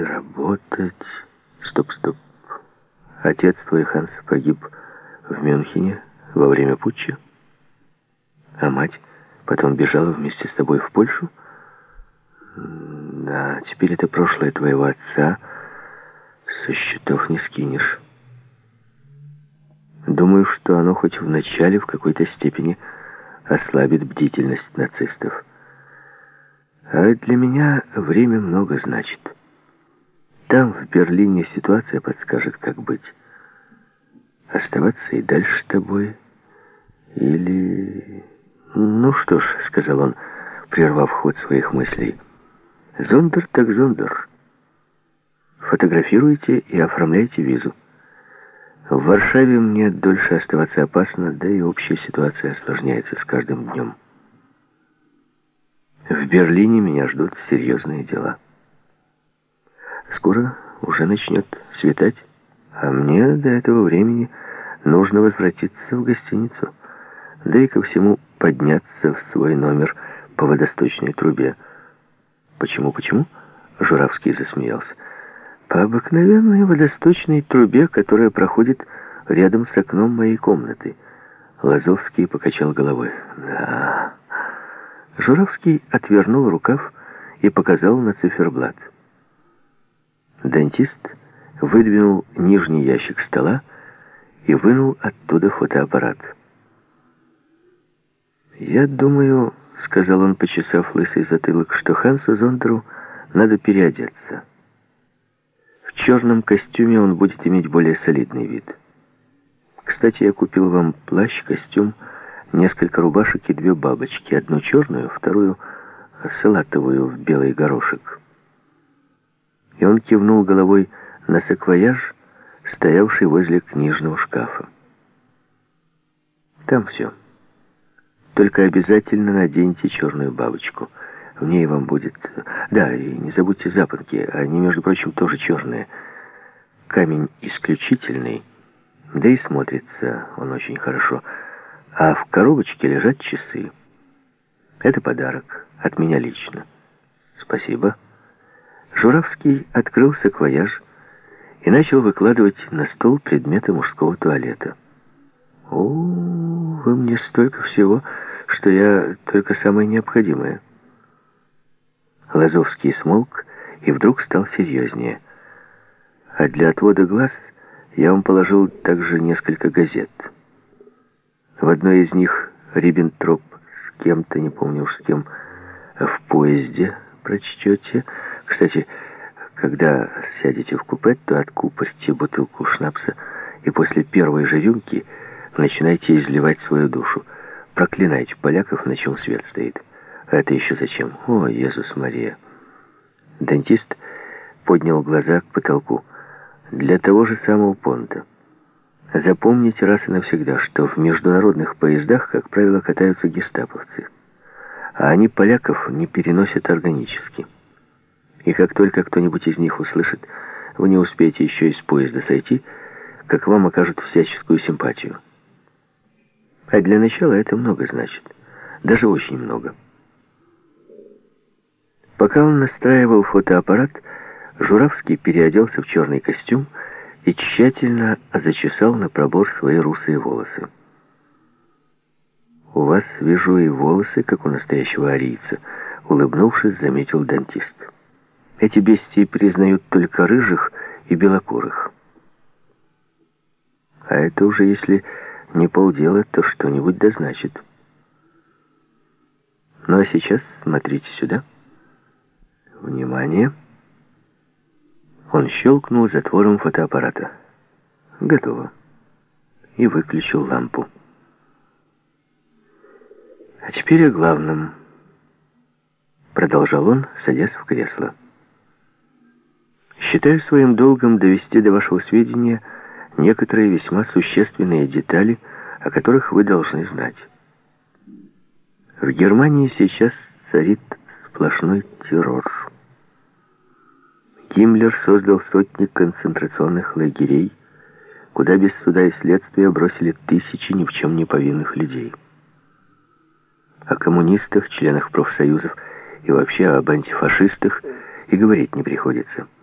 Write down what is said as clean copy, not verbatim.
работать. Стоп. Отец твой, Ханс, погиб в Мюнхене во время путча, а мать потом бежала вместе с тобой в Польшу? Да, теперь это прошлое твоего отца со счетов не скинешь. Думаю, что оно хоть вначале в какой-то степени ослабит бдительность нацистов. А для меня время много значит. Там, в Берлине, ситуация подскажет, как быть. Оставаться и дальше с тобой или... Ну что ж, сказал он, прервав ход своих мыслей. Зондер так зондер. Фотографируйте и оформляйте визу. В Варшаве мне дольше оставаться опасно, да и общая ситуация осложняется с каждым днем. В Берлине меня ждут серьезные дела. Скоро уже начнет светать, а мне до этого времени нужно возвратиться в гостиницу, да и ко всему подняться в свой номер по водосточной трубе. Почему? Журавский засмеялся. По обыкновенной водосточной трубе, которая проходит рядом с окном моей комнаты. Лазовский покачал головой. Да. Журавский отвернул рукав и показал на циферблат. Дантист выдвинул нижний ящик стола и вынул оттуда фотоаппарат. «Я думаю, — сказал он, почесав лысый затылок, — что Хансу Зондеру надо переодеться. В черном костюме он будет иметь более солидный вид. Кстати, я купил вам плащ, костюм, несколько рубашек и 2 бабочки. Одну черную, вторую салатовую в белый горошек». И он кивнул головой на саквояж, стоявший возле книжного шкафа. «Там все. Только обязательно наденьте черную бабочку. В ней вам будет... Да, и не забудьте запонки. Они, между прочим, тоже черные. Камень исключительный, да и смотрится он очень хорошо. А в коробочке лежат часы. Это подарок. От меня лично». «Спасибо». Журавский открыл саквояж и начал выкладывать на стол предметы мужского туалета. «О, вы мне столько всего, что я только самое необходимое». Лазовский смолк и вдруг стал серьезнее. «А для отвода глаз я вам положил также несколько газет. В одной из них Риббентроп с кем-то, не помню уж с кем, в поезде прочтете. Кстати, когда сядете в купе, то откупорьте бутылку шнапса и после первой же рюмки начинайте изливать свою душу. Проклинайте поляков, на чем свет стоит. А это еще зачем? О, Иисус Мария!» Дантист поднял глаза к потолку. «Для того же самого понта. Запомните раз и навсегда, что в международных поездах, как правило, катаются гестаповцы. А они поляков не переносят органически. И как только кто-нибудь из них услышит, вы не успеете еще из поезда сойти, как вам окажут всяческую симпатию. А для начала это много значит. Даже очень много». Пока он настраивал фотоаппарат, Журавский переоделся в черный костюм и тщательно зачесал на пробор свои русые волосы. «У вас, вижу, и волосы, как у настоящего арийца», — улыбнувшись, заметил дантист. «Эти бестии признают только рыжих и белокурых. А это уже, если не полдела, то что-нибудь да значит. Ну а сейчас смотрите сюда. Внимание!» Он щелкнул затвором фотоаппарата. «Готово». И выключил лампу. «А теперь о главном», — продолжал он, садясь в кресло. «Считаю своим долгом довести до вашего сведения некоторые весьма существенные детали, о которых вы должны знать. В Германии сейчас царит сплошной террор. Гиммлер создал сотни концентрационных лагерей, куда без суда и следствия бросили тысячи ни в чем не повинных людей. О коммунистах, членах профсоюзов и вообще об антифашистах и говорить не приходится.